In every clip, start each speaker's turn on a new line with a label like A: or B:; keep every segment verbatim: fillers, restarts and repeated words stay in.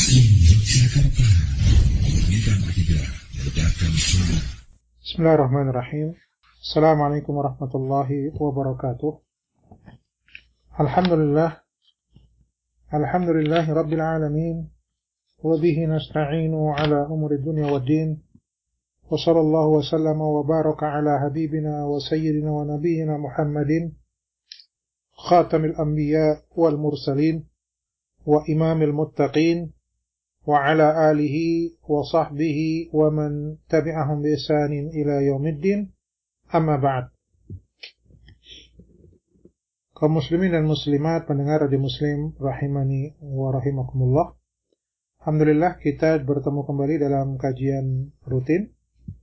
A: Jakarta, memurnikan akidah, meledakkan sunnah.
B: Bismillahirrahmanirrahim. Assalamualaikum warahmatullahi wabarakatuh. Alhamdulillah. Alhamdulillahi rabbil alamin. Wa bihi nasta'inu ala umuri dunya wad din. Wa sallallahu wa sallama wa baraka ala habibina wa sayyidina wa nabiyyina Muhammadin khatamil anbiya wal mursalin wa imamil muttaqin wa ala alihi wa sahbihi wa man tabi'ahum bi ihsanin ila yaumiddin. Amma ba'd. Kaum muslimin dan muslimat pendengar Radio Muslim rahimani wa rahimakumullah. Alhamdulillah kita bertemu kembali dalam kajian rutin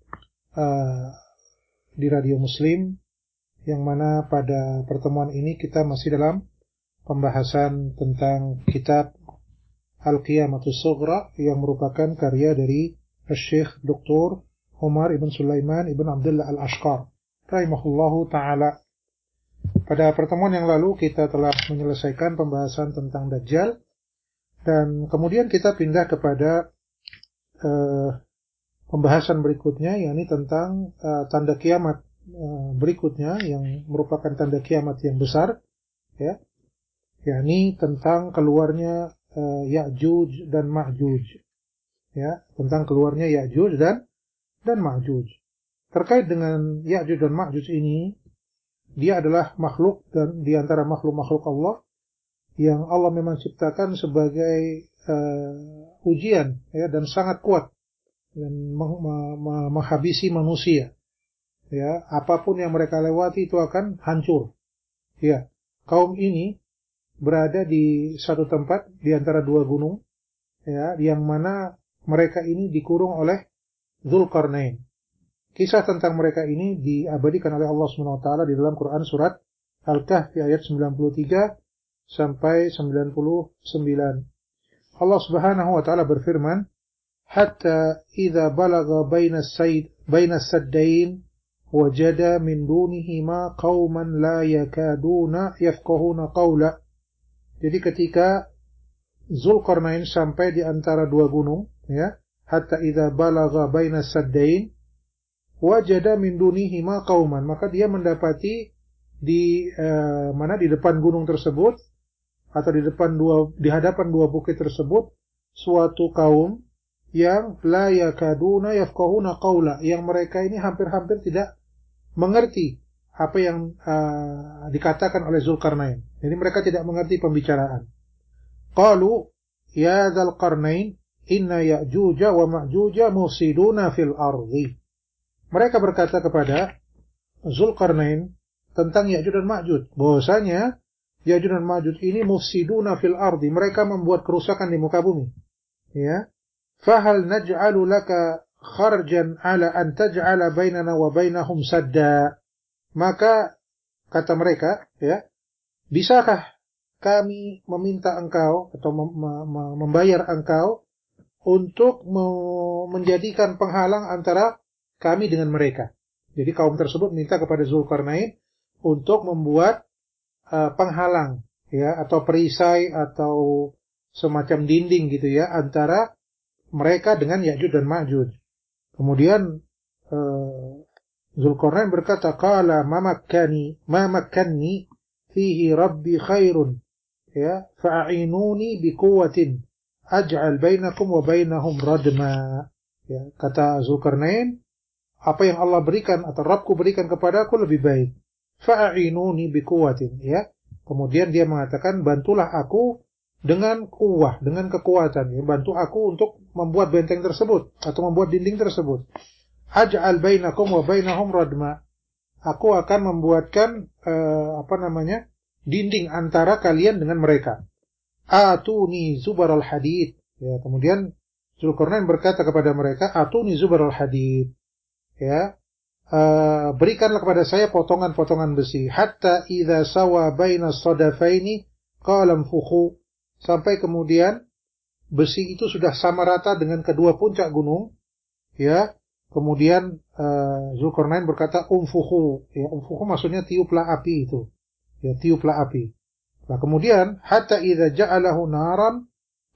B: uh, di Radio Muslim, yang mana pada pertemuan ini kita masih dalam pembahasan tentang kitab Al-Qiyamatus Sughra yang merupakan karya dari Syekh Doktor Umar ibn Sulaiman ibn Abdullah Al-Ashqar rahimahullahu ta'ala. Pada pertemuan yang lalu kita telah menyelesaikan pembahasan tentang Dajjal, dan kemudian kita pindah kepada uh, pembahasan berikutnya, yakni tentang uh, tanda kiamat uh, berikutnya yang merupakan tanda kiamat yang besar, ya, yakni tentang keluarnya uh, Ya'juj dan Ma'juj, ya, tentang keluarnya Ya'juj dan dan Ma'juj. Terkait dengan Ya'juj dan Ma'juj ini, dia adalah makhluk dan di antara makhluk-makhluk Allah yang Allah memang ciptakan sebagai uh, ujian, ya, dan sangat kuat dan menghabisi manusia. Ya, apapun yang mereka lewati itu akan hancur. Ya, kaum ini berada di satu tempat di antara dua gunung, ya, yang mana mereka ini dikurung oleh Dzulqarnain. Kisah tentang mereka ini diabadikan oleh Allah subhanahu wa taala di dalam Quran surat Al-Kahfi ayat sembilan puluh tiga sampai sembilan puluh sembilan. Allah subhanahu wa taala berfirman, "Hatta idza balagha baina as-sayd baina as-saddain wajada min dunihima qauman la yakaduna yafqahuna qawla." Jadi ketika Dzulqarnain sampai di antara dua gunung, ya, hatta idza balagha baina as-saddain wajada min dunihima qauman, maka dia mendapati di eh, mana di depan gunung tersebut atau di depan dua di hadapan dua bukit tersebut suatu kaum yang la yakaduna yafqahuna qawla, yang mereka ini hampir-hampir tidak mengerti apa yang uh, dikatakan oleh Dzulqarnain. Jadi mereka tidak mengerti pembicaraan. Qalu ya dzal qarnain inna ya'juja wa ma'juja mufsiduna fil ardi. Mereka berkata kepada Dzulqarnain tentang Ya'juj dan Ma'juj, bahwasanya Ya'juj dan Ma'juj ini mufsiduna fil ardi, mereka membuat kerusakan di muka bumi. Ya. Fahal naj'alu laka kharjan ala an taj'ala bainana wa bainahum sadda. Maka kata mereka, ya, bisakah kami meminta engkau atau membayar engkau untuk menjadikan penghalang antara kami dengan mereka. Jadi kaum tersebut minta kepada Dzulqarnain untuk membuat uh, penghalang, ya, atau perisai atau semacam dinding gitu, ya, antara mereka dengan Ya'juj dan Ma'juj. Kemudian uh, Dzulqarnain berkata, "Qala ma makkani ma makkanni fihi rabbi khairun, ya, fa'inuni biquwwatin aj'al bainakum wa bainahum radma." Ya, kata Dzulqarnain, apa yang Allah berikan atau Rabbku berikan kepadaku lebih baik. Fa'inuni biquwwatin, ya. Kemudian dia mengatakan, bantulah aku dengan kuwah, dengan kekuatan, ya. Bantu aku untuk membuat benteng tersebut atau membuat dinding tersebut. Aj'al bainakum wa bainahum radma. Aku akan membuatkan uh, apa namanya? dinding antara kalian dengan mereka. Atuni zubaral hadid. Ya, kemudian Dzulqarnain berkata kepada mereka, atuni zubaral hadid. Ya, uh, berikanlah kepada saya potongan-potongan besi. Hatta idza sawa baina sadafaini qala anfukhu, sampai kemudian besi itu sudah sama rata dengan kedua puncak gunung, ya. Kemudian uh, Dzulqarnain berkata umfukhu, ya, umfukhu maksudnya tiuplah api itu, ya, tiuplah api. Nah, kemudian hatta idza ja'alahu naran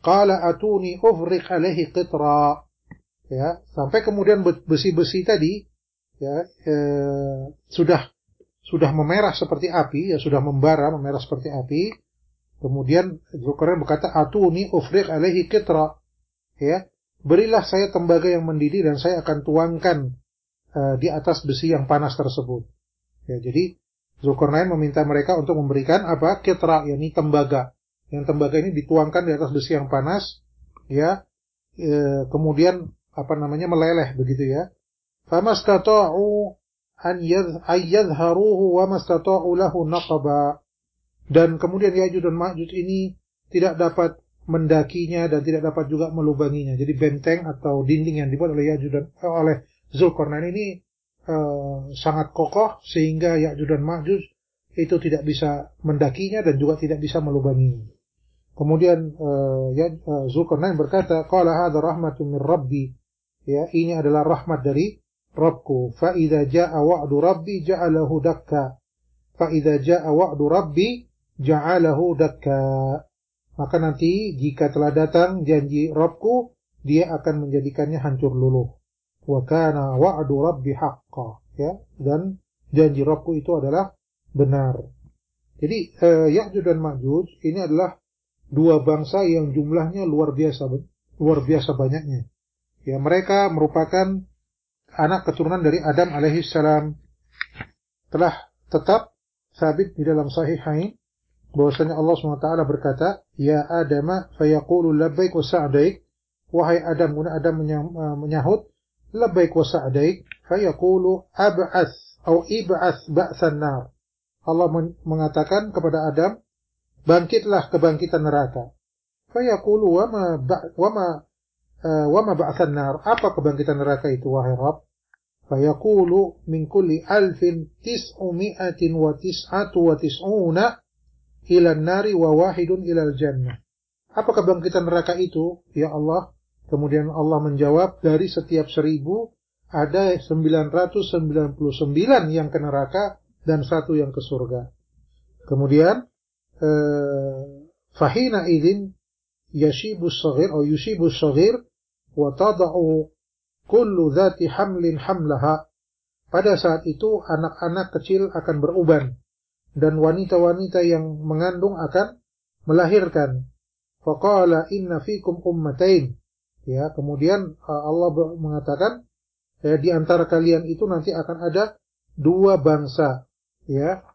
B: qala atuni ufriq alaihi qitra. Ya, sampai kemudian besi-besi tadi ya eh, sudah sudah memerah seperti api, ya sudah membara, memerah seperti api. Kemudian Zulkarnain berkata, atuni ufriq alaihi qitra. Ya, berilah saya tembaga yang mendidih dan saya akan tuangkan uh, di atas besi yang panas tersebut. Ya, jadi Zulkarnain meminta mereka untuk memberikan apa? Qitra, yakni tembaga. Yang tembaga ini dituangkan di atas besi yang panas, ya. E, kemudian apa namanya meleleh begitu ya. Famastata'u an yadhharuhu wa mastata'u lahu naqaba. Dan kemudian Ya'juj dan Ma'juj ini tidak dapat mendakinya dan tidak dapat juga melubanginya. Jadi benteng atau dinding yang dibuat oleh Ya'juj dan eh, oleh Zulkarnain ini eh, sangat kokoh sehingga Ya'juj dan Ma'juj itu tidak bisa mendakinya dan juga tidak bisa melubanginya. Kemudian uh, ya, uh, Zulkarnain berkata, qala hadza rahmatun min rabbi. Ya, ini adalah rahmat dari Rabbku. Fa idza jaa wa'du rabbi ja'alahu dakka. Fa idza jaa wa'du rabbi ja'alahu dakka. Maka nanti jika telah datang janji Rabbku, dia akan menjadikannya hancur luluh. Wa kana wa'du rabbi haqqan. Ya, dan janji Rabbku itu adalah benar. Jadi uh, Ya'juj dan Ma'juj ini adalah dua bangsa yang jumlahnya luar biasa luar biasa banyaknya. Ya, mereka merupakan anak keturunan dari Adam alaihi salam. Telah tetap sabit di dalam sahihain bahwasanya Allah subhanahu wa taala berkata, "Ya Adam, fayaqulu labbaik wa sa'daik." Wahai Adam, kemudian Adam menyahut, "Labbaik wa sa'daik." Fayaqulu ab'ath atau ib'ath ba'than nar. Allah mengatakan kepada Adam, bangkitlah kebangkitan neraka. Fayaqulu wa ma wa ma uh, wa ma ba'than nar. Apa kebangkitan neraka itu wahai Rabb? Fayaqulu min kulli alfin tis'umi'atin wa tis'atu wa tis'una ila an-nari wa wahidun ila al-jannah. Apa kebangkitan neraka itu? Ya Allah. Kemudian Allah menjawab, dari setiap seribu ada sembilan ratus sembilan puluh sembilan yang ke neraka dan satu yang ke surga. Kemudian fahina idzin yashibu as-saghir atau yushibu as-saghir wa tad'u kullu dhati hamlin hamlaha. Pada saat itu anak-anak kecil akan beruban dan wanita-wanita yang mengandung akan melahirkan. Faqala inna fikum ummatain. Ya, kemudian Allah mengatakan, ya, di antara kalian itu nanti akan ada dua bangsa, ya.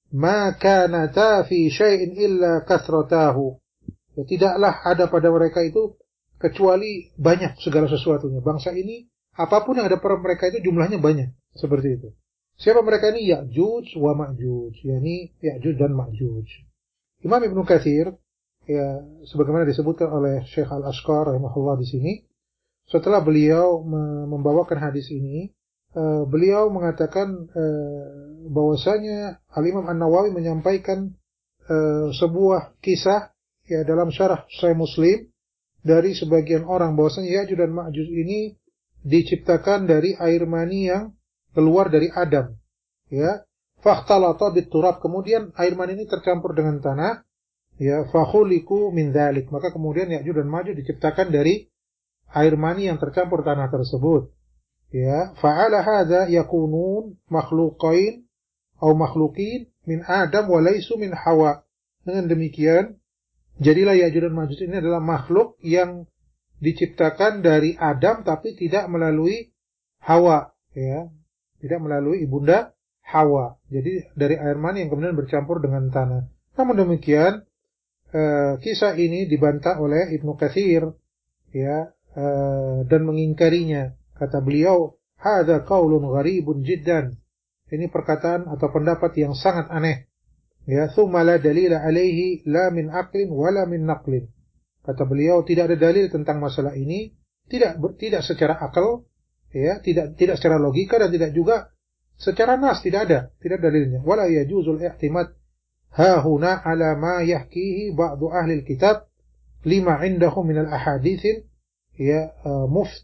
B: Ma kanata fi syai'in illa kathratahu. Ya, tidaklah ada pada mereka itu kecuali banyak segala sesuatunya. Bangsa ini apapun yang ada pada mereka itu jumlahnya banyak, seperti itu. Siapa mereka ini? Ya'juj wa Ma'juj, yakni Ya'juj dan Ma'juj. Imam Ibnu Katsir, ya, sebagaimana disebutkan oleh Syekh Al-Ashqar rahimahullah di sini, setelah beliau membawakan hadis ini, Uh, beliau mengatakan uh, bahwasanya Al-Imam An-Nawawi menyampaikan uh, sebuah kisah ya dalam syarah Sahih Muslim dari sebagian orang bahwasanya Ya'juj dan Ma'juj ini diciptakan dari air mani yang keluar dari Adam, ya. Fakhtalata bit-turab, kemudian air mani ini tercampur dengan tanah, ya, fakhuliqu min dzalik, maka kemudian Ya'juj dan Ma'juj diciptakan dari air mani yang tercampur tanah tersebut. Ya, fa'ala hadza yakunun makhluqain atau makhluqin min Adam wa laysu min Hawa. Dengan demikian, jadilah Ya'juj dan Ma'juj ini adalah makhluk yang diciptakan dari Adam tapi tidak melalui Hawa, ya. Tidak melalui ibunda Hawa. Jadi dari air mani yang kemudian bercampur dengan tanah. Namun demikian, eh, kisah ini dibantah oleh Ibnu Katsir, ya, eh, dan mengingkarinya. Kata beliau, hadza qaulun gharibun jiddan. Ini perkataan atau pendapat yang sangat aneh. Ya, tsumma la dalila alaihi la min aqlin wala min naqlin. Kata beliau, tidak ada dalil tentang masalah ini, tidak tidak secara akal, ya, tidak tidak secara logika dan tidak juga secara nas, tidak ada, tidak dalilnya. Wala yajuzul i'timad ha huna ala ma yahkihi ba'du ahli alkitab lima indahum min al-ahaditsin ya muft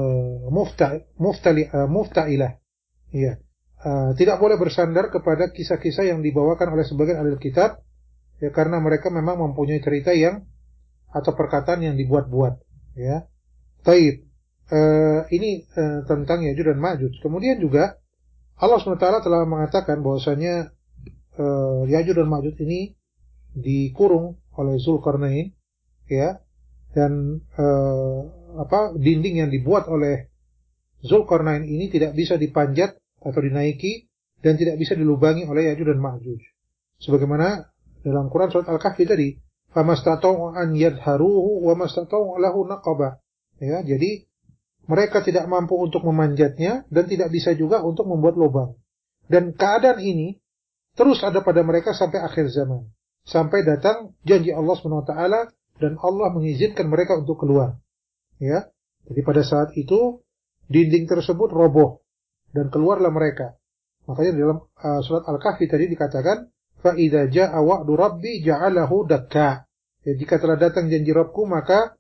B: Mufta, muftali, uh, mufta'ilah. Ya. Uh, tidak boleh bersandar kepada kisah-kisah yang dibawakan oleh sebagian ahli kitab, ya, karena mereka memang mempunyai cerita yang atau perkataan yang dibuat-buat, ya. Taib. Uh, ini uh, tentang Ya'juj dan Ma'juj. Kemudian juga Allah subhanahu wa taala telah mengatakan bahwasanya uh, Ya'juj dan Ma'juj ini dikurung oleh Zulkarnain, ya, dan uh, apa dinding yang dibuat oleh Zulkarnain ini tidak bisa dipanjat atau dinaiki dan tidak bisa dilubangi oleh Ya'juj dan Ma'juj. Sebagaimana dalam Quran surat Al-Kahfi tadi, famastata'u an yadharuhu wa mastata'u lahu naqaba. Ya, jadi mereka tidak mampu untuk memanjatnya dan tidak bisa juga untuk membuat lubang. Dan keadaan ini terus ada pada mereka sampai akhir zaman. Sampai datang janji Allah subhanahu wa taala dan Allah mengizinkan mereka untuk keluar. Ya. Jadi pada saat itu dinding tersebut roboh dan keluarlah mereka. Makanya dalam uh, surat Al-Kahfi tadi dikatakan fa idza jaa wa'du rabbi ja'alahu dakka. Ya, jika telah datang janji Rabbku maka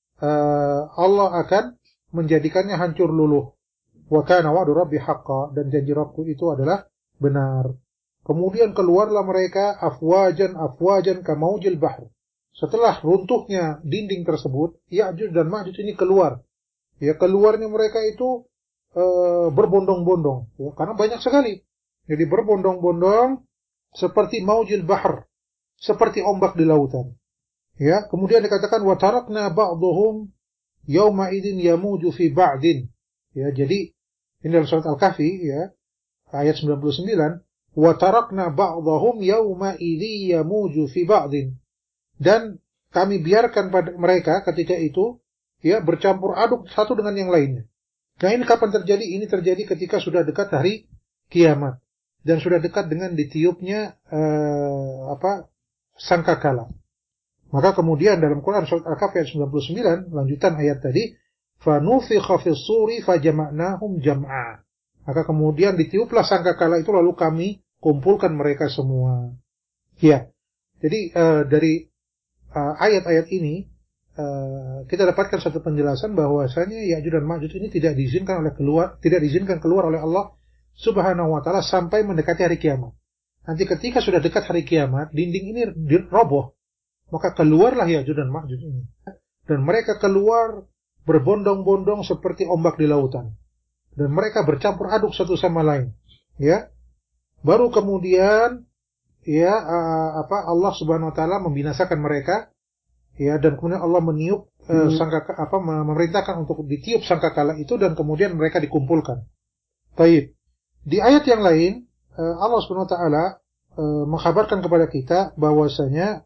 B: uh, Allah akan menjadikannya hancur luluh. Wa kana wa'du rabbi haqqan, dan janji Rabbku itu adalah benar. Kemudian keluarlah mereka afwajan afwajan kamaujil bahr. Setelah runtuhnya dinding tersebut, Ya'juj dan Ma'juj ini keluar. Ya, keluarnya mereka itu e, berbondong-bondong, ya, karena banyak sekali. Jadi berbondong-bondong seperti maujil bahr, seperti ombak di lautan. Ya, kemudian dikatakan wa tarakna ba'dhum yauma idzin yamuju fi ba'din. Ya, jadi ini dalam surat Al-Kahfi, ya, ayat sembilan puluh sembilan, wa tarakna ba'dhum yauma idzi yamuju fi ba'din. Dan kami biarkan pada mereka ketika itu, ya, bercampur aduk satu dengan yang lainnya. Nah, ini kapan terjadi? Ini terjadi ketika sudah dekat hari kiamat dan sudah dekat dengan ditiupnya eh, apa? sangkakala. Maka kemudian dalam Quran surat Al-Kahfi ayat sembilan puluh sembilan, lanjutan ayat tadi, fanufikha fis suri fajama'nahum jam'a. Maka kemudian ditiuplah sangkakala itu lalu kami kumpulkan mereka semua. Ya. Jadi uh, dari uh, ayat-ayat ini uh, kita dapatkan satu penjelasan bahwasanya Ya'juj dan Ma'juj ini tidak diizinkan oleh keluar, tidak diizinkan keluar oleh Allah Subhanahu wa taala sampai mendekati hari kiamat. Nanti ketika sudah dekat hari kiamat, dinding ini roboh. Maka keluarlah Ya'juj dan Ma'juj ini. Dan mereka keluar berbondong-bondong seperti ombak di lautan. Dan mereka bercampur aduk satu sama lain. Ya. Baru kemudian ya uh, apa Allah Subhanahu wa taala membinasakan mereka. Ya, dan kemudian Allah meniup uh, hmm. sangka apa memerintahkan untuk ditiup sangkakala itu dan kemudian mereka dikumpulkan. Baik. Di ayat yang lain uh, Allah Subhanahu wa taala uh, mengkhabarkan kepada kita bahwasanya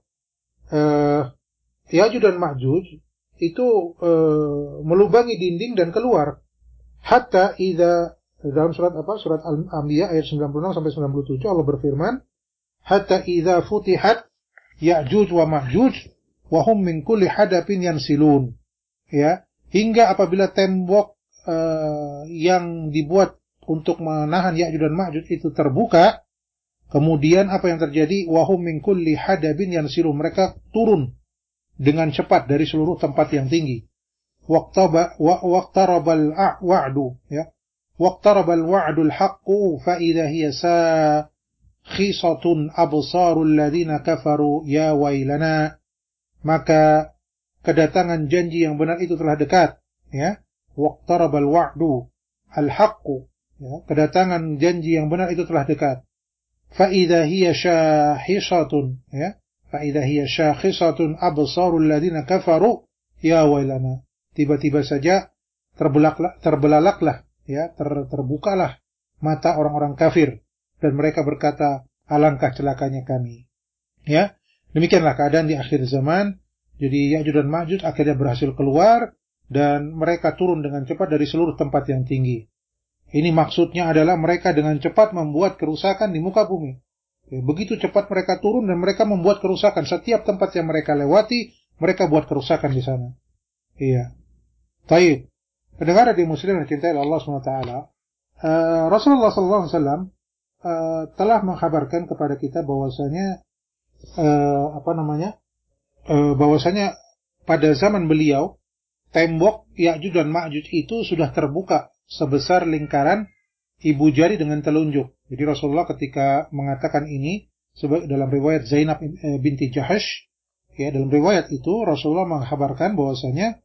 B: Uh, Ya'juj dan Ma'juj itu uh, melubangi dinding dan keluar. Hatta idza, dalam surat apa? Surat Al-Anbiya ayat sembilan puluh enam sampai sembilan puluh tujuh Allah berfirman, hatta idza futihat Ya'juj wa Ma'juj wa hum min kulli hadabin yansilun. Ya, hingga apabila tembok uh, yang dibuat untuk menahan Ya'juj dan Ma'juj itu terbuka, kemudian apa yang terjadi? Wahum min kulli hadabin yansilu, mereka turun dengan cepat dari seluruh tempat yang tinggi. Waqtaba wa waqtarabal wa'du, ya. Waqtarabal wa'dul haqqu fa idza hiya sakhisatun absarul ladzina kafaru ya wailana. Maka kedatangan janji yang benar itu telah dekat, ya. Waqtarabal wa'du al haqqu, ya. Kedatangan janji yang benar itu telah dekat. فَإِذَا هِيَ شَاخِصَةٌ ya فَإِذَا هِيَ شَاخِصَةٌ أَبْصَارُ الَّذِينَ كَفَرُوا يَا وَيْلَنَا. Tiba-tiba saja terbelaklah, terbelalaklah, ya, ter, terbukalah mata orang-orang kafir dan mereka berkata, alangkah celakanya kami. Ya, demikianlah keadaan di akhir zaman. Jadi Ya'juj dan Ma'juj akhirnya berhasil keluar dan mereka turun dengan cepat dari seluruh tempat yang tinggi. Ini maksudnya adalah mereka dengan cepat membuat kerusakan di muka bumi. Begitu cepat mereka turun dan mereka membuat kerusakan. Setiap tempat yang mereka lewati, mereka buat kerusakan di sana. Iya. Taib. Pendengar di muslim yang cintai Allah subhanahu wa taala, uh, Rasulullah sallallahu alaihi wasallam uh, telah mengkhabarkan kepada kita bahwasanya uh, apa namanya? Uh, bahwasanya pada zaman beliau tembok Ya'juj dan Ma'juj itu sudah terbuka sebesar lingkaran ibu jari dengan telunjuk. Jadi Rasulullah ketika mengatakan ini dalam riwayat Zainab binti Jahash, Ya, dalam riwayat itu Rasulullah mengkhabarkan bahwasanya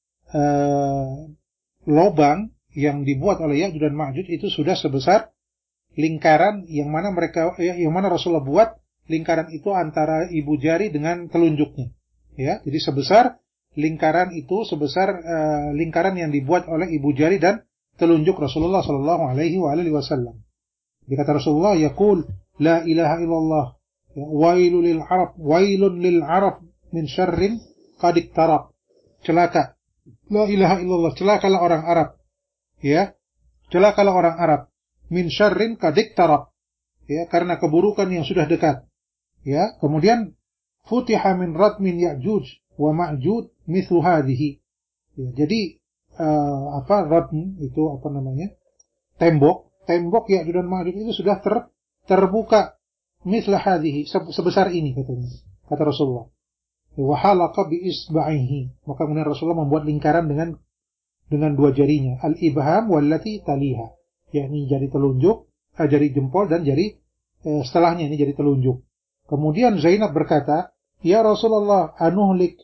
B: uh, lubang yang dibuat oleh Ya'juj dan Ma'juj itu sudah sebesar lingkaran yang mana mereka ya, yang mana Rasulullah buat lingkaran itu antara ibu jari dengan telunjuknya. Ya, jadi sebesar lingkaran itu sebesar uh, lingkaran yang dibuat oleh ibu jari dan telunjuk Rasulullah sallallahu alaihi wasallam. Dikata Rasulullah, yaqul la ilaha illallah, wailul lil arab, wailun lil arab min syarrin qad iktarab. Celaka. La ilaha illallah, celakalah orang Arab. Ya. Celakalah orang Arab min syarrin qad iktarab. Ya, karena keburukan yang sudah dekat. Ya, kemudian futiha min ratmin Ya'juj wa Ma'juj mithlu hadhihi. Ya, jadi uh, apa ratm itu apa namanya? Tembok, tembok Ya'juj dan Ma'juj itu sudah ter, terbuka mithlu hadhihi, sebesar ini katanya. Kata Rasulullah. Wa halaqa bi isba'ihi. Maka kemudian Rasulullah membuat lingkaran dengan dengan dua jarinya, al-ibham wallati taliha. Yakni jari telunjuk, eh, jari jempol dan jari eh, setelahnya ini jari telunjuk. Kemudian Zainab berkata, "Ya Rasulullah, anuhlik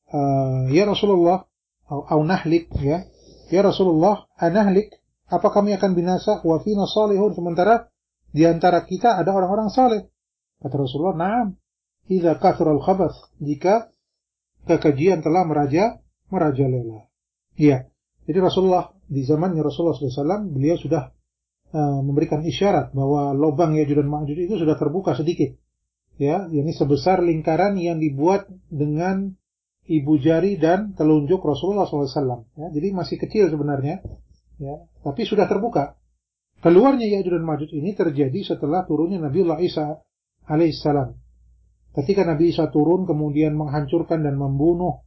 B: uh, ya Rasulullah, au nahlik ya. Ya Rasulullah, anahlik, apa kami akan binasa? Wa fina salihun, sementara di antara kita ada orang-orang saleh." Kata Rasulullah, "Na'am, idza kathura al-khabath, jika kekejian telah meraja merajalela." Iya. Jadi Rasulullah di zamannya Rasulullah sallallahu alaihi wasallam beliau sudah uh, memberikan isyarat bahwa lubang Ya'juj dan Ma'juj itu sudah terbuka sedikit. Ya, ini sebesar lingkaran yang dibuat dengan ibu jari dan telunjuk Rasulullah sallallahu alaihi wasallam. Ya, jadi masih kecil sebenarnya, ya, tapi sudah terbuka. Keluarnya Ya'juj dan Ma'juj ini terjadi setelah turunnya Nabiullah Isa alaihissalam. Ketika Nabi Isa turun kemudian menghancurkan dan membunuh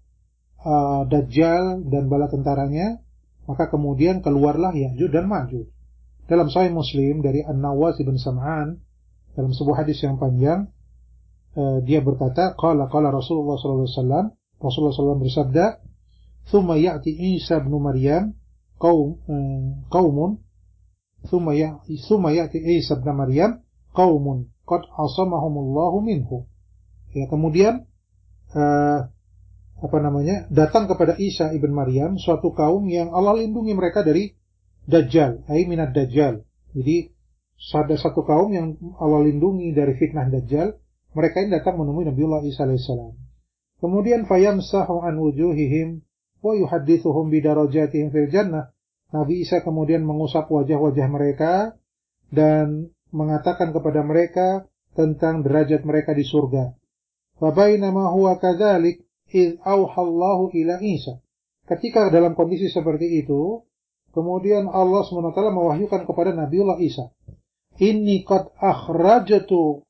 B: uh, Dajjal dan bala tentaranya, maka kemudian keluarlah Ya'juj dan Ma'juj. Dalam Sahih Muslim dari An-Nawas bin Sam'an, dalam sebuah hadis yang panjang, Uh, dia berkata, qala qala Rasulullah sallallahu alaihi wasallam, Rasulullah sallallahu alaihi wasallam bersabda, "Tsumma ya'ti Isa ibn Maryam qaum uh, qaumun, tsumma ya'ti tsumma ya'ti Isa ibn Maryam qaumun qad asamahumullahu minhu." Ya, kemudian uh, apa namanya? datang kepada Isa ibn Maryam suatu kaum yang Allah lindungi mereka dari Dajjal, ai minad Dajjal. Jadi ada satu kaum yang Allah lindungi dari fitnah Dajjal. Mereka ini datang menemui Nabiullah Isa alaihissalam. Kemudian fayamsahu an wujuhihim wa yuhaddithuhum bidarajatihim fil jannah. Nabi Isa kemudian mengusap wajah-wajah mereka dan mengatakan kepada mereka tentang derajat mereka di surga. Fa bainama huwa kadzalik id auhallahu ila Isa. Ketika dalam kondisi seperti itu, kemudian Allah subhanahu wa taala mewahyukan kepada Nabiullah Isa, "Inni qad akhrajtu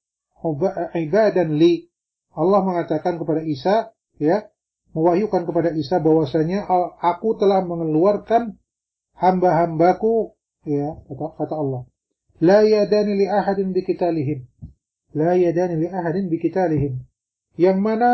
B: ibadan li." Allah mengatakan kepada Isa, ya, mewahyukan kepada Isa bahwasanya aku telah mengeluarkan hamba-hambaku, ya, kata, kata Allah. La yadani li ahadin biqitalihim. La yadani li ahadin biqitalihim. Yang mana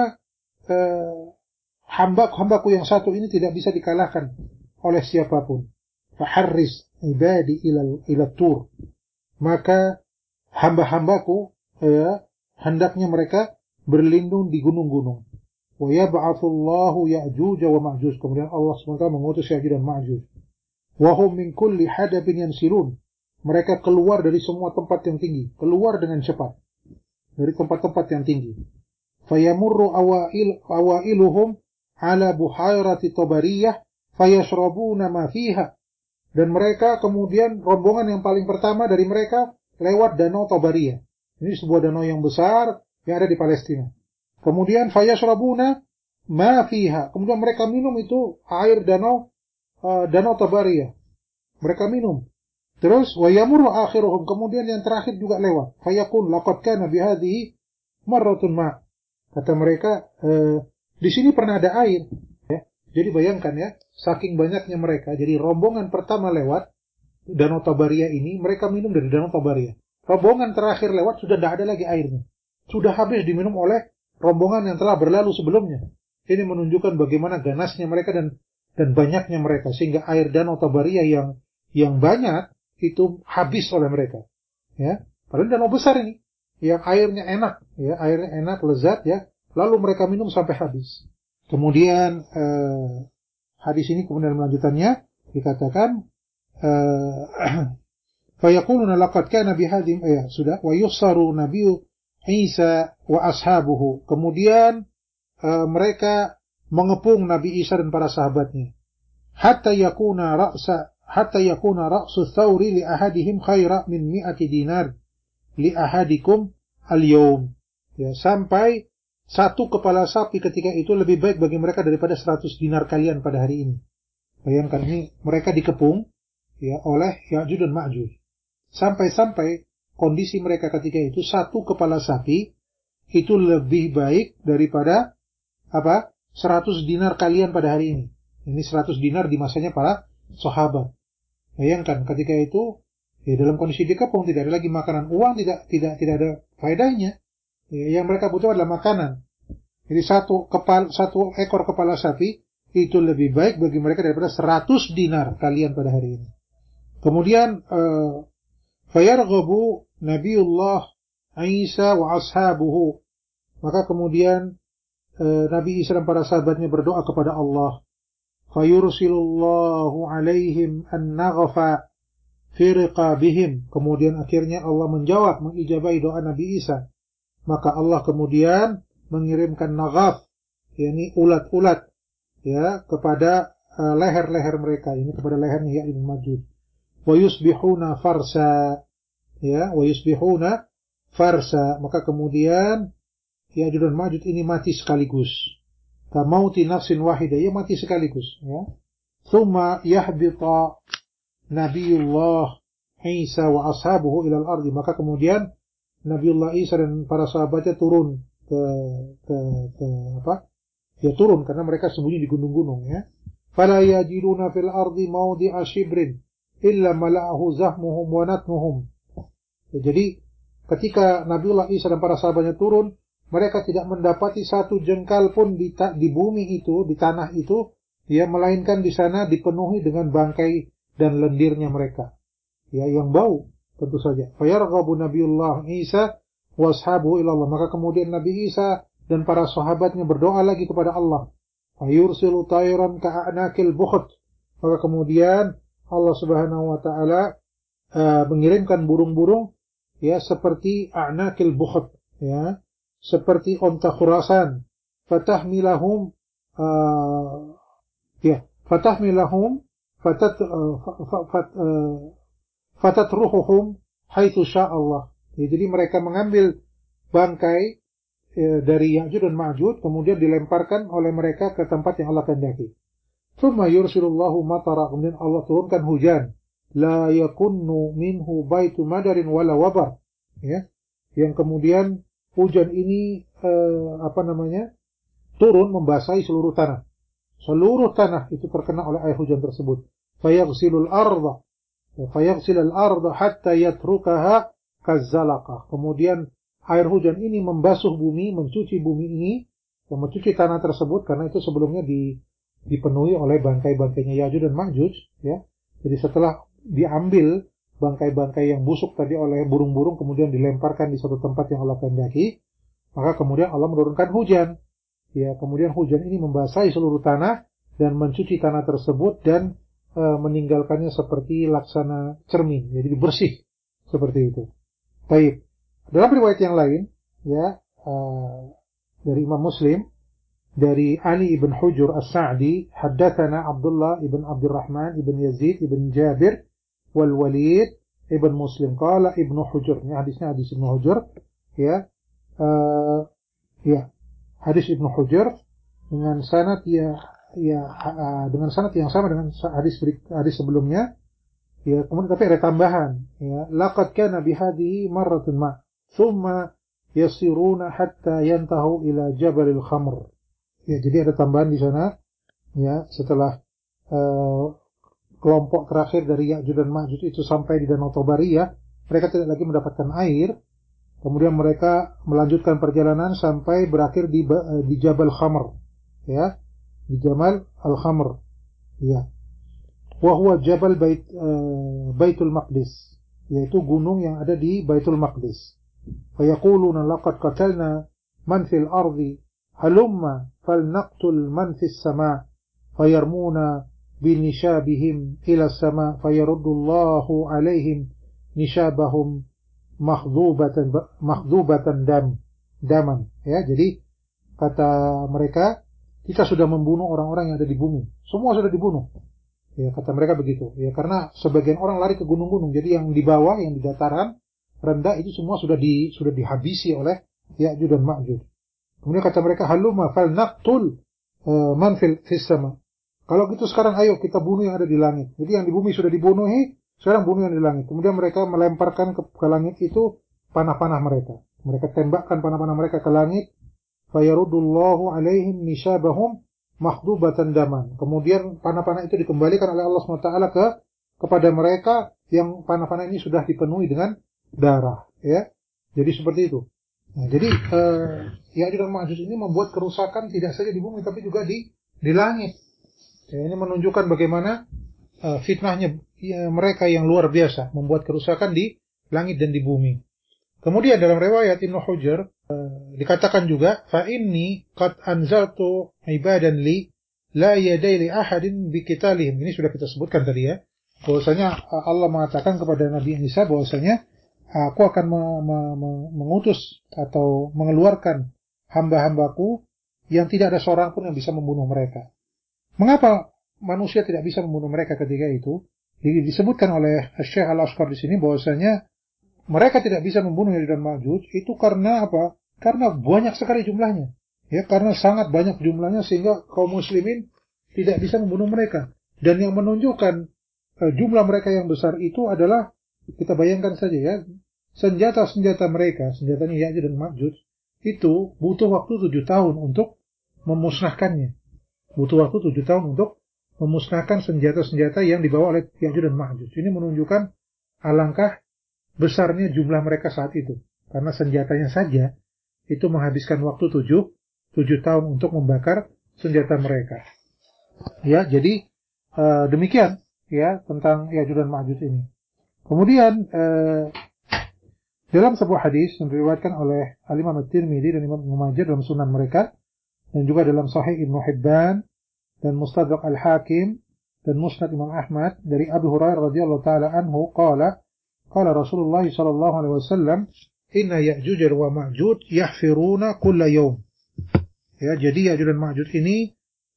B: eh, hamba-hambaku yang satu ini tidak bisa dikalahkan oleh siapapun. Faharris ibadi ila ila tur. Maka hamba-hambaku, ya, hendaknya mereka berlindung di gunung-gunung. Wa yab'atsullahu Ya'juj wa Ma'juj. Kemudian Allah subhanahu wa taala mengutus Ya'juj dan Ma'juj. Wa hum min kulli hadabin yansilun. Mereka keluar dari semua tempat yang tinggi, keluar dengan cepat dari tempat-tempat yang tinggi. Fayamurru awail awailuhum ala buhairati Tabariyah fayashrabuna ma fiha. Dan mereka kemudian rombongan yang paling pertama dari mereka lewat danau Tabariyah. Ini sebuah danau yang besar yang ada di Palestina. Kemudian fayashrabuna ma fiha. Kemudian mereka minum itu air danau uh, danau Tabariyah. Mereka minum. Terus wa yamurru akhiruhum. Kemudian yang terakhir juga lewat. Fayaqul laqad kana bihadhihi marratun ma. Kata mereka, e, di sini pernah ada air. Ya. Jadi bayangkan ya, saking banyaknya mereka. Jadi rombongan pertama lewat danau Tabariyah ini, mereka minum dari danau Tabariyah. Rombongan terakhir lewat sudah tidak ada lagi airnya. Sudah habis diminum oleh rombongan yang telah berlalu sebelumnya. Ini menunjukkan bagaimana ganasnya mereka dan dan banyaknya mereka. Sehingga air danau Tabariyah yang yang banyak itu habis oleh mereka. Ya, padahal danau besar ini. Yang airnya enak. Ya, airnya enak, lezat ya. lalu mereka minum sampai habis. Kemudian uh, hadis ini kemudian melanjutannya dikatakan fayaquluna laqad kana bihadhim ya sudah wa yusaru nabiyyu Isa wa ashabuhu. Kemudian uh, mereka mengepung Nabi Isa dan para sahabatnya. Hatta yakuna ra'sa hatta yakuna ra'su thawri li ahadihim khaira min mi'ati dinar li ahadikum al-yawm. Ya, sampai satu kepala sapi ketika itu lebih baik bagi mereka daripada seratus dinar kalian pada hari ini. Bayangkan ini mereka dikepung ya oleh Ya'juj dan Ma'juj. Sampai-sampai kondisi mereka ketika itu satu kepala sapi itu lebih baik daripada apa? seratus dinar kalian pada hari ini. Ini seratus dinar di masanya para sahabat. Bayangkan ketika itu ya dalam kondisi dikepung tidak ada lagi makanan, uang tidak tidak tidak ada faedahnya. Ya, yang mereka butuh adalah makanan. Jadi satu kepal satu ekor kepala sapi itu lebih baik bagi mereka daripada seratus dinar kalian pada hari ini. Kemudian uh, fayarghabu Nabiullah Isa wa ashabuhu. Maka kemudian uh, Nabi Isa dan para sahabatnya berdoa kepada Allah. Fayursilullahu alaihim an-naghfa fi riqabihim. Kemudian akhirnya Allah menjawab, mengijabahi doa Nabi Isa. Maka Allah kemudian mengirimkan naghaf, yakni ulat-ulat ya kepada uh, leher-leher mereka, ini kepada lehernya Ya'juj dan Ma'juj. Wa yusbihuna farsa ya, wa yusbihuna farsa, maka kemudian Ya'juj dan Ma'juj ini mati sekaligus. Kamauti nafsin wahidah, ya mati sekaligus ya. Tsumma yahbita Nabiullah Isa wa ashabuhu ila al-ardi, maka kemudian Nabiullah Isa dan para sahabatnya turun ke ke ke apa? Ya turun karena mereka sembunyi di gunung-gunung ya. Fala yajiduna fil ardi mawdi'a shibrin illa mala'ahu zahmuhum wa natnuhum. Ya, jadi ketika Nabiullah Isa dan para sahabatnya turun, mereka tidak mendapati satu jengkal pun di, ta- di bumi itu, di tanah itu, ya melainkan di sana dipenuhi dengan bangkai dan lendirnya mereka. Ya yang bau tentu saja. Fayarghabu Nabiullah Isa wa ashabuhu ila Allah. Maka kemudian Nabi Isa dan para sahabatnya berdoa lagi kepada Allah. Fayursilu tayran ka'anakil bukht. Maka kemudian Allah Subhanahu wa taala uh, mengirimkan burung-burung ya seperti a'nakil bukht ya, seperti onta Khurasan. Fatahmilahum uh, ya, fatahmilahum fatat uh, fat uh, fatatruhuhum haitsu sya'allah. Ya, jadi mereka mengambil bangkai ya, dari Ya'juj dan Ma'juj kemudian dilemparkan oleh mereka ke tempat yang Allah kehendaki. Tsumma yursilullahu matara, kemudian Allah turunkan hujan. La yakunnu minhu baitu madarin wala wabar. Ya. Yang kemudian hujan ini eh, apa namanya? turun membasahi seluruh tanah. Seluruh tanah itu terkena oleh air hujan tersebut. Fayaghsilul arda Fayaghsil al-ardha hatta yatrukaha kazzalaqah. Kemudian air hujan ini membasuh bumi, mencuci bumi ini, yang mencuci tanah tersebut karena itu sebelumnya di, dipenuhi oleh bangkai-bangkainya Ya'juj dan Ma'juj, ya. Jadi setelah diambil bangkai-bangkai yang busuk tadi oleh burung-burung kemudian dilemparkan di suatu tempat yang Allah kehendaki, maka kemudian Allah menurunkan hujan. Ya, kemudian hujan ini membasahi seluruh tanah dan mencuci tanah tersebut dan meninggalkannya seperti laksana cermin, jadi bersih seperti itu. Baik. Dalam riwayat yang lain, ya uh, dari Imam Muslim, dari Ali ibn Hujr As-Sa'di, haddatsana Abdullah ibn Abdurrahman ibn Yazid ibn Jabir wal Walid ibn Muslim. Qala Ibnu Hujr, ini hadisnya hadis Ibnu Hujr, ya, uh, ya, hadis Ibnu Hujr dengan sanad ya. Ya uh, dengan sanad yang sama dengan hadis hadis sebelumnya ya, kemudian tapi ada tambahan ya, laqad kana bihadhihi marratun ma thumma yasiruna hatta yantahu ila jabalil khamr. Ya, jadi ada tambahan di sana ya, setelah uh, kelompok terakhir dari Ya'juj dan Ma'juj itu sampai di Danau Tobariyah, mereka tidak lagi mendapatkan air. Kemudian mereka melanjutkan perjalanan sampai berakhir di uh, di Jabal Khamr ya, di Jamal Al-Khamr ya, wa huwa Jabal Bait uh, Baitul Maqdis, yaitu gunung yang ada di Baitul Maqdis. Fa yaquluna laqad qatalna man fil ardi halumma falnaqtul man fis sama fayarmuna binishabihim ila sama fayaruddullahu alaihim nishabahum makhdubatan makhdubatan dam daman. Ya, jadi kata mereka, kita sudah membunuh orang-orang yang ada di bumi. Semua sudah dibunuh. Ya, kata mereka begitu. Ya, karena sebagian orang lari ke gunung-gunung. Jadi yang di bawah, yang di dataran rendah itu semua sudah di sudah dihabisi oleh Ya'juj dan Ma'juj. Kemudian kata mereka, halumma falnaqtul uh, man fil sama. Kalau gitu sekarang ayo kita bunuh yang ada di langit. Jadi yang di bumi sudah dibunuhi, sekarang bunuh yang di langit. Kemudian mereka melemparkan ke, ke langit itu panah-panah mereka. Mereka tembakkan panah-panah mereka ke langit. Fayarudullahu alaihim nishabahum makhdubatan daman. Kemudian panah-panah itu dikembalikan oleh Allah subhanahu wa taala ke kepada mereka yang panah-panah ini sudah dipenuhi dengan darah. Ya, jadi seperti itu. Nah, jadi uh, Ya'juj dan Ma'juj ini membuat kerusakan tidak saja di bumi tapi juga di di langit. Ya, ini menunjukkan bagaimana uh, fitnahnya ya, mereka yang luar biasa membuat kerusakan di langit dan di bumi. Kemudian dalam riwayat Ibnu Hujar uh, dikatakan juga fa inni qad anzaltu ibadan li la yaday li ahadin bi qitalihim. Ini sudah kita sebutkan tadi ya. Bahwasanya uh, Allah mengatakan kepada Nabi Isa bahwasanya aku akan me- me- me- mengutus atau mengeluarkan hamba-hambaku yang tidak ada seorang pun yang bisa membunuh mereka. Mengapa manusia tidak bisa membunuh mereka ketika itu? Disebutkan oleh Syekh Al-Asqar di sini bahwasanya mereka tidak bisa membunuh Ya'juj dan Ma'juj itu karena apa? Karena banyak sekali jumlahnya. Ya, karena sangat banyak jumlahnya sehingga kaum muslimin tidak bisa membunuh mereka. Dan yang menunjukkan uh, jumlah mereka yang besar itu adalah, kita bayangkan saja ya, senjata-senjata mereka, senjatanya Ya'juj dan Ma'juj itu butuh waktu tujuh tahun untuk memusnahkannya. Butuh waktu tujuh tahun untuk memusnahkan senjata-senjata yang dibawa oleh Ya'juj dan Ma'juj. Ini menunjukkan alangkah besarnya jumlah mereka saat itu. Karena senjatanya saja itu menghabiskan waktu tujuh, tujuh tahun untuk membakar senjata mereka. Ya, jadi uh, demikian ya tentang Ya'juj dan Ma'juj ini. Kemudian uh, dalam sebuah hadis yang diriwayatkan oleh Al-Imam At-Tirmidzi dan Imam Ibnu Majah dalam sunan mereka, dan juga dalam Sahih Ibnu Hibban dan Mustadrak Al-Hakim dan Musnad Imam Ahmad dari Abu Hurairah radhiyallahu taala anhu qala qala Rasulullah sallallahu alaihi wasallam inna Ya'juj wa Ma'juj yahfiruna kulla yawm. Ya, jadi Ya'juj dan Ma'juj ini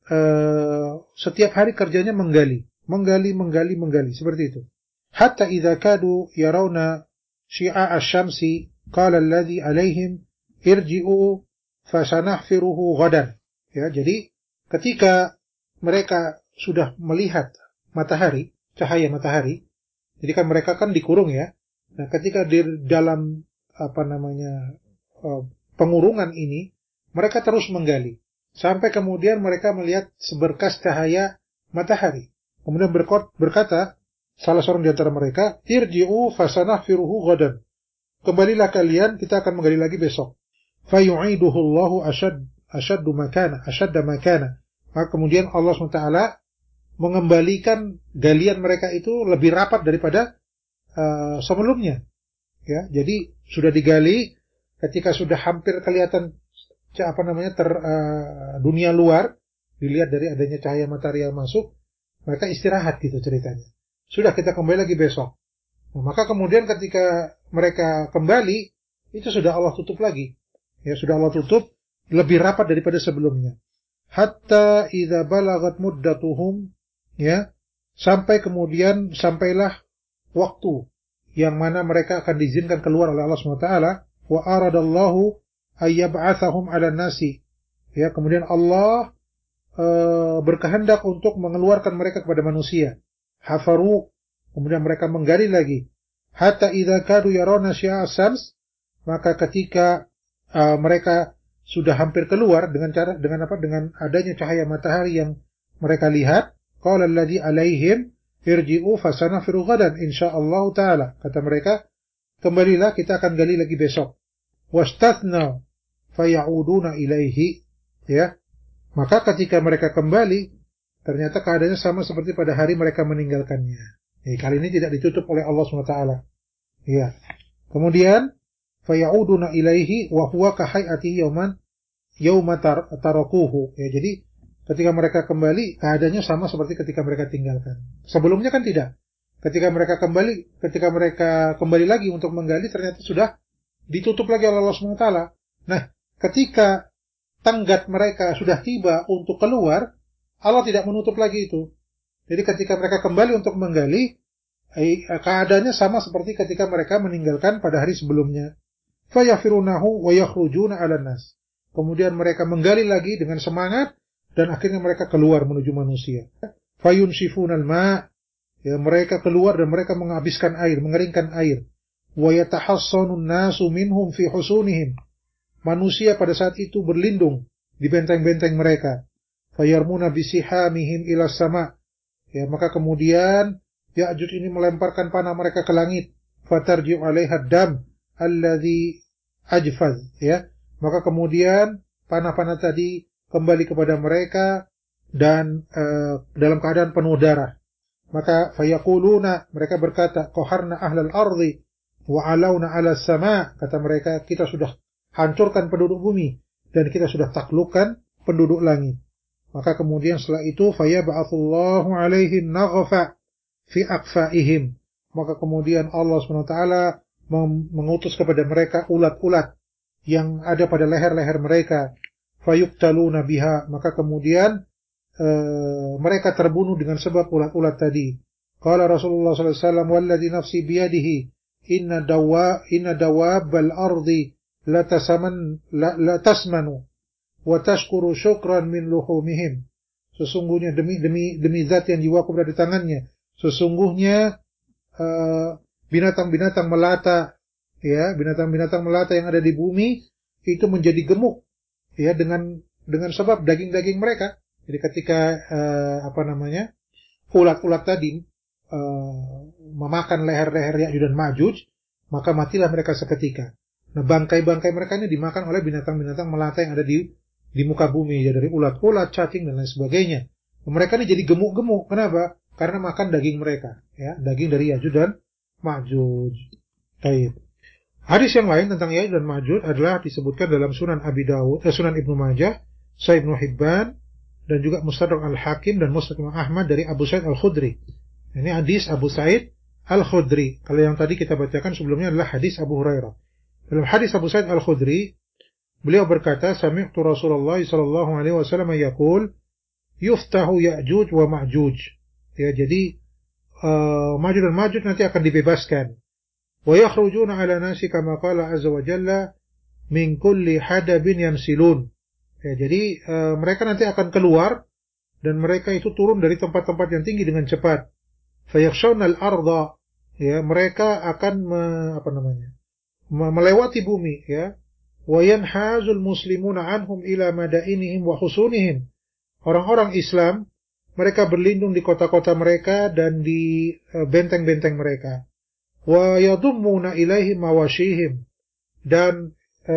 B: uh, setiap hari kerjanya menggali, menggali, menggali, menggali seperti itu. Hatta idza kadu yarawna syi'a asy-syamsi qala alladhi alaihim irji'u fasanahfiruhu ghadan. Ya, jadi ketika mereka sudah melihat matahari, cahaya matahari, jadi kan mereka kan dikurung ya. Nah, ketika di dalam apa namanya uh, pengurungan ini, mereka terus menggali sampai kemudian mereka melihat seberkas cahaya matahari. Kemudian berkata salah seorang di antara mereka, irji'u fasanahfiruhu ghadan. Kembalilah kalian, kita akan menggali lagi besok. Fayu'iduhu Allahu ashad ashaddu makana, ashadda makana. Maka kemudian Allah subhanahu wa taala mengembalikan galian mereka itu lebih rapat daripada uh, sebelumnya. Ya, jadi sudah digali, ketika sudah hampir kelihatan apa namanya ter, uh, dunia luar, dilihat dari adanya cahaya matahari yang masuk, mereka istirahat gitu ceritanya. Sudah, kita kembali lagi besok. Nah, maka kemudian ketika mereka kembali, itu sudah Allah tutup lagi. Ya, sudah Allah tutup lebih rapat daripada sebelumnya. Hatta idza balagat muddatuhum, ya, sampai kemudian sampailah waktu yang mana mereka akan diizinkan keluar oleh Allah subhanahu wa taala, wa aradallahu ayyab'atsahum 'alan nasi. Ya, kemudian Allah e, berkehendak untuk mengeluarkan mereka kepada manusia. Hafaru, kemudian mereka menggali lagi. Hatta idza kadu yarawna syi'a syams, maka ketika uh, mereka sudah hampir keluar dengan cara dengan apa dengan adanya cahaya matahari yang mereka lihat, qala alladhi alaihim irji'u fasanahfiru ghadan insyaallah taala. Kata mereka, kembalilah, kita akan gali lagi besok. Wastathna faya'uduna ilaihi, ya. Maka ketika mereka kembali, ternyata keadaannya sama seperti pada hari mereka meninggalkannya. Eh, kali ini tidak ditutup oleh Allah subhanahu wa taala. Ya. Kemudian faya'uduna ilaihi wa huwa ka hay'atihi yauman yauma tarakuhu. Ya, jadi ketika mereka kembali keadaannya sama seperti ketika mereka tinggalkan. Sebelumnya kan tidak. Ketika mereka kembali, ketika mereka kembali lagi untuk menggali, ternyata sudah ditutup lagi oleh Allah subhanahu wa taala. Nah, ketika tenggat mereka sudah tiba untuk keluar, Allah tidak menutup lagi itu. Jadi ketika mereka kembali untuk menggali, keadaannya sama seperti ketika mereka meninggalkan pada hari sebelumnya. Fayafirunahu wa yakhrujuna 'alan nas. Kemudian mereka menggali lagi dengan semangat dan akhirnya mereka keluar menuju manusia. Fayunsifunal ma'. Ya, mereka keluar dan mereka menghabiskan air, mengeringkan air. Wa yatahassanun nasu minhum fi husunihim. Manusia pada saat itu berlindung di benteng-benteng mereka. Fayarmuna bisihamihim ila sama'. Ya, maka kemudian Ya'juj ini melemparkan panah mereka ke langit. Fatarji'u 'alaiha dam alladhi ajfaz. Ya, maka kemudian panah-panah tadi kembali kepada mereka dan uh, dalam keadaan penuh darah. Maka fayaquluna, mereka berkata, qaharna ahlal ardi wa alauna 'ala sama'. Kata mereka, kita sudah hancurkan penduduk bumi dan kita sudah taklukkan penduduk langit. Maka kemudian setelah itu fayab'atsullahu 'alaihim naghfa fi aqfaihim. Maka kemudian Allah subhanahu wa taala mengutus kepada mereka ulat-ulat yang ada pada leher-leher mereka. Fayuqtaluna biha, maka kemudian Uh, mereka terbunuh dengan sebab ulat-ulat tadi. Qala Rasulullah sallallahu alaihi wasallam, "Walladzi nafsi biyadihi, inna dawa inna dawabbal ardi la tasaman la, la tasmanu wa tashkuru syukran min luhumihim." Sesungguhnya demi demi demi zat yang jiwaku berada di tangannya, sesungguhnya uh, binatang-binatang melata, ya, binatang-binatang melata yang ada di bumi itu menjadi gemuk, ya, dengan dengan sebab daging-daging mereka. Jadi ketika uh, apa namanya ulat-ulat tadi uh, memakan leher-leher Ya'juj dan Ma'juj, maka matilah mereka seketika. Nah, bangkai-bangkai mereka ini dimakan oleh binatang-binatang melata yang ada di di muka bumi, ya, dari ulat-ulat, cacing dan lain sebagainya. Mereka ini jadi gemuk-gemuk. Kenapa? Karena makan daging mereka, ya, daging dari Ya'juj dan Ma'juj. Baik. Hadis yang lain tentang Ya'juj dan Ma'juj adalah disebutkan dalam Sunan Abi Dawud, eh, Sunan Ibnu Majah, Sahih Ibnu Hibban, dan juga Mustadrak Al-Hakim dan Musnad Imam Ahmad dari Abu Sa'id Al-Khudri. Ini hadis Abu Sa'id Al-Khudri. Kalau yang tadi kita bacakan sebelumnya adalah hadis Abu Hurairah. Dalam hadis Abu Sa'id Al-Khudri, beliau berkata, "Sami'tu Rasulullah sallallahu alaihi wasallam yaqul, yuftahu Ya'juj wa Ma'juj." Ya, jadi uh, Ma'juj dan Ma'juj nanti akan dibebaskan. Wa yakhrujuna 'ala nasi kama qala azza wa jalla min kulli hadabin yansilun. Ya, jadi e, mereka nanti akan keluar dan mereka itu turun dari tempat-tempat yang tinggi dengan cepat. Fayakhshawna al-ardha, ya, mereka akan me, apa namanya? melewati bumi, ya. Wa yanhazul muslimuna anhum ila madainihim wa husunihim. Orang-orang Islam mereka berlindung di kota-kota mereka dan di e, benteng-benteng mereka. Wa yadummuna ilaihim mawashihim, dan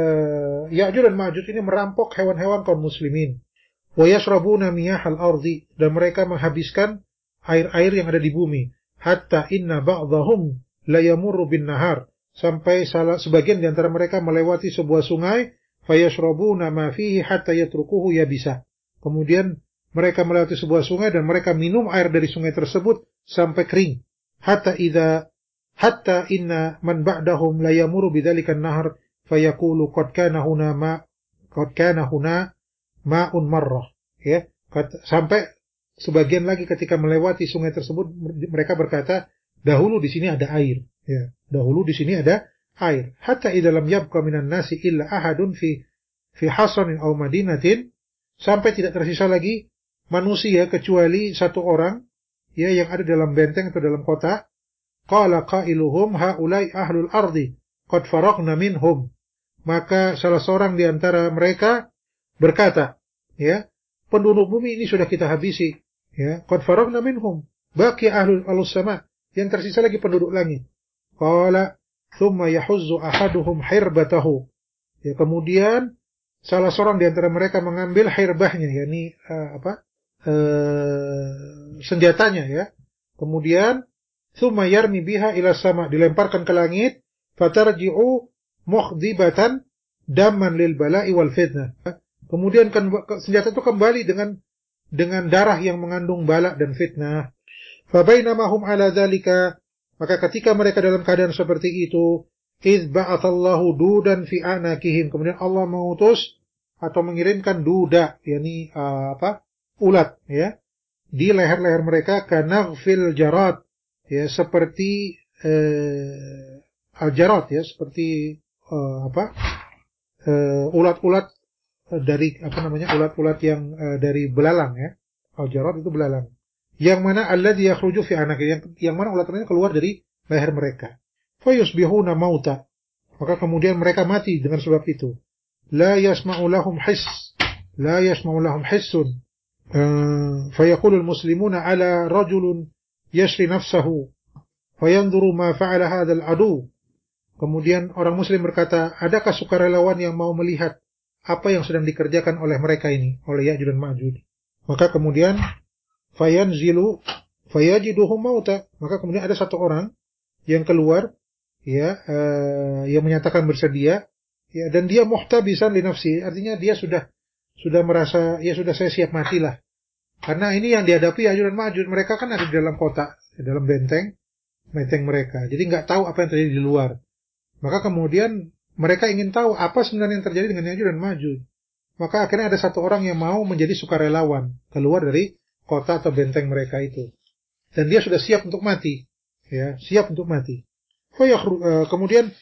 B: Uh, Ya'juj dan Ma'juj ini merampok hewan-hewan kaum muslimin. Wa yashrabuna miyahal ardi, dan mereka menghabiskan air-air yang ada di bumi. Hatta inna ba'dahum la yamurru bin nahar, sampai salah sebagian di antara mereka melewati sebuah sungai, fayashrabuna ma fihi hatta yatrukuhu yabisa. Kemudian mereka melewati sebuah sungai dan mereka minum air dari sungai tersebut sampai kering. Hatta idza hatta inna man ba'dahum la yamurru bidzalikan nahar fayaqulu qad kana huna ma qad kana huna ma'un marrah, ya, sampai sebagian lagi ketika melewati sungai tersebut mereka berkata, dahulu di sini ada air, ya, dahulu di sini ada air. Hatta idza lam yabqa minan nasi illa ahadun fi fi hasanin aw madinatin, sampai tidak tersisa lagi manusia kecuali satu orang, ya, yang ada dalam benteng atau dalam kota. Qala qailuhum haula'i ahlul ardi qad faraqna minhum, maka salah seorang di antara mereka berkata, ya, penduduk bumi ini sudah kita habisi, ya, qad faraqna minhum, baqi ahlul alus sama, yang tersisa lagi penduduk langit. Qala thumma yahuzzu ahaduhum hirbatahu, ya, kemudian salah seorang di antara mereka mengambil hirbahnya, yakni uh, apa uh, senjatanya, ya, kemudian thumma yarmi biha ila sama, dilemparkan ke langit, fatarji'u mukhdibatan damman lil bala'i wal fitnah, Kemudian kan, senjata itu kembali dengan dengan darah yang mengandung bala dan fitnah. Fa bainama hum ala dzalika, maka ketika mereka dalam keadaan seperti itu, idz ba'atsallahu dudan fi anakihim, kemudian Allah mengutus atau mengirimkan duda, yakni uh, apa? ulat, ya, di leher-leher mereka, kanaghfil jarad, ya, seperti uh, al-jarad, ya, seperti uh, apa? Uh, ulat-ulat dari apa namanya? ulat-ulat yang uh, dari belalang, ya. Al-jarad itu belalang. Yang mana alladzi yakhruju fi anakihim, yang, yang mana ulat-ulatnya keluar dari leher mereka. Fa yusbihuna mauta, maka kemudian mereka mati dengan sebab itu. La yasma'u lahum hiss, la yasma'u lahum hissun. Uh, fa yaqulu al-muslimuna ala rajulun yashri nafsahu fa yanzuru ma fa'ala hadha al-adu. Kemudian orang muslim berkata, adakah sukarelawan yang mau melihat apa yang sedang dikerjakan oleh mereka ini, oleh Ya'juj dan Ma'juj? Maka kemudian fayanzilu fayajiduhum mauta, maka kemudian ada satu orang yang keluar, ya, uh, yang menyatakan bersedia, ya, dan dia muhtabisan li nafsi, artinya dia sudah sudah merasa, ya sudah, saya siap matilah. Karena ini yang dihadapi Ya'juj dan Ma'juj, mereka kan ada di dalam kota, di dalam benteng, benteng mereka. Jadi nggak tahu apa yang terjadi di luar. Maka kemudian mereka ingin tahu apa sebenarnya yang terjadi dengan Ya'juj dan Ma'juj. Maka akhirnya ada satu orang yang mau menjadi sukarelawan keluar dari kota atau benteng mereka itu. Dan dia sudah siap untuk mati, ya, siap untuk mati. Kemudian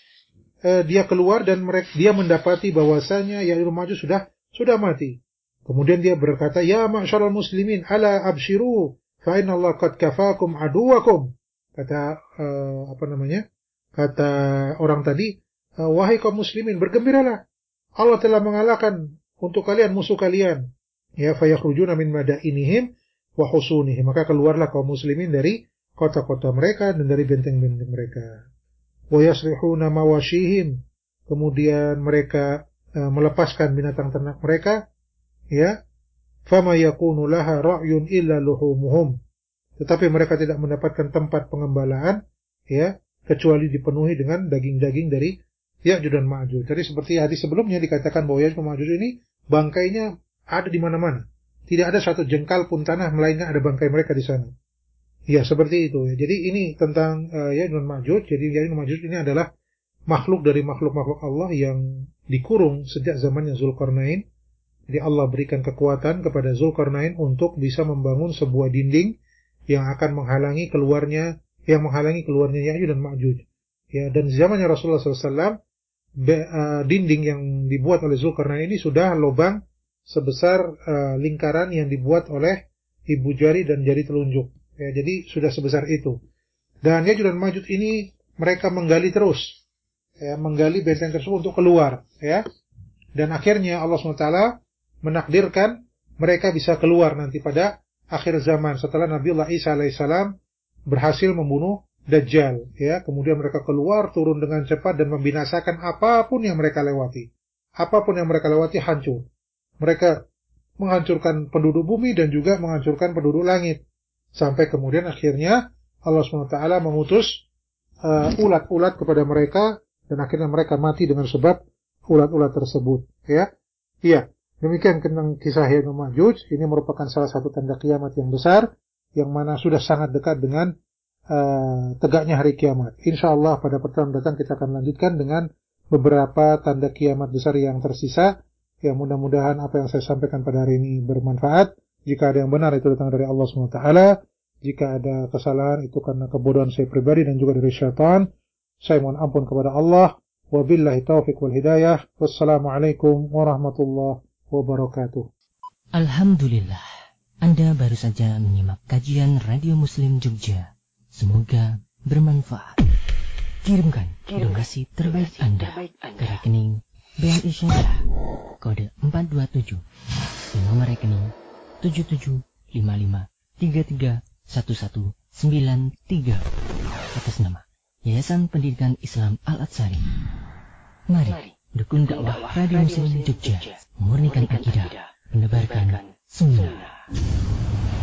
B: dia keluar dan mereka, dia mendapati bahwasanya Ya'juj dan Ma'juj sudah sudah mati. Kemudian dia berkata, ya ma'syaral muslimin, ala abshiru, fa inna Allah qad kafakum aduwakum. Kata uh, apa namanya? Kata orang tadi, wahai kaum muslimin, bergembiralah, Allah telah mengalahkan untuk kalian musuh kalian. Ya, fayakhrujuna min madainihim wa husunihim, maka keluarlah kaum muslimin dari kota-kota mereka dan dari benteng-benteng mereka. Wa yasrihuna mawashihim, kemudian mereka uh, melepaskan binatang ternak mereka, ya. Fama yakunu laha ra'yun illa luhumuhum, tetapi mereka tidak mendapatkan tempat pengembalaan, ya, kecuali dipenuhi dengan daging-daging dari Ya'juj dan Ma'juj. Jadi seperti hadis sebelumnya dikatakan bahwa Ya'juj dan Ma'juj ini bangkainya ada di mana-mana. Tidak ada satu jengkal pun tanah melainkan ada bangkai mereka di sana. Ya, seperti itu. Jadi ini tentang uh, Ya'juj dan Ma'juj. Jadi Ya'juj dan Ma'juj ini adalah makhluk dari makhluk-makhluk Allah yang dikurung sejak zamannya Zulkarnain. Jadi Allah berikan kekuatan kepada Zulkarnain untuk bisa membangun sebuah dinding yang akan menghalangi keluarnya yang menghalangi keluarnya Ya'juj dan Ma'juj. Ya, dan zamannya Rasulullah shallallahu alaihi wasallam, be, uh, dinding yang dibuat oleh Zulkarnain ini sudah lubang sebesar uh, lingkaran yang dibuat oleh ibu jari dan jari telunjuk. Ya, jadi sudah sebesar itu. Dan Ya'juj dan Ma'juj ini mereka menggali terus, ya, menggali benteng tersebut untuk keluar, ya. Dan akhirnya Allah subhanahu wa taala menakdirkan mereka bisa keluar nanti pada akhir zaman setelah Nabiullah Isa alaihissalam berhasil membunuh Dajjal, ya. Kemudian mereka keluar turun dengan cepat dan membinasakan apapun yang mereka lewati. Apapun yang mereka lewati hancur. Mereka menghancurkan penduduk bumi dan juga menghancurkan penduduk langit. Sampai kemudian akhirnya Allah subhanahu wa taala mengutus uh, ulat-ulat kepada mereka dan akhirnya mereka mati dengan sebab ulat-ulat tersebut, ya. Iya, demikian tentang kisah Ya'juj dan Ma'juj. Ini merupakan salah satu tanda kiamat yang besar yang mana sudah sangat dekat dengan uh, tegaknya hari kiamat. Insyaallah pada pertemuan datang kita akan lanjutkan dengan beberapa tanda kiamat besar yang tersisa. Ya, mudah-mudahan apa yang saya sampaikan pada hari ini bermanfaat. Jika ada yang benar itu datang dari Allah subhanahu wa taala. Jika ada kesalahan itu karena kebodohan saya pribadi dan juga dari syaitan. Saya mohon ampun kepada Allah. Wabillahi taufiq wal hidayah. Wassalamualaikum warahmatullahi wabarakatuh.
C: Alhamdulillah, Anda baru saja menyimak kajian Radio Muslim Jogja. Semoga bermanfaat. Kirimkan donasi terbaik Anda ke rekening B N I Syariah kode empat dua tujuh di nomor rekening tujuh tujuh lima lima tiga tiga satu satu sembilan tiga atas nama Yayasan Pendidikan Islam Al-Atsari. Mari dukung dakwah Radio Muslim Jogja, memurnikan akidah, menebarkan sunnah.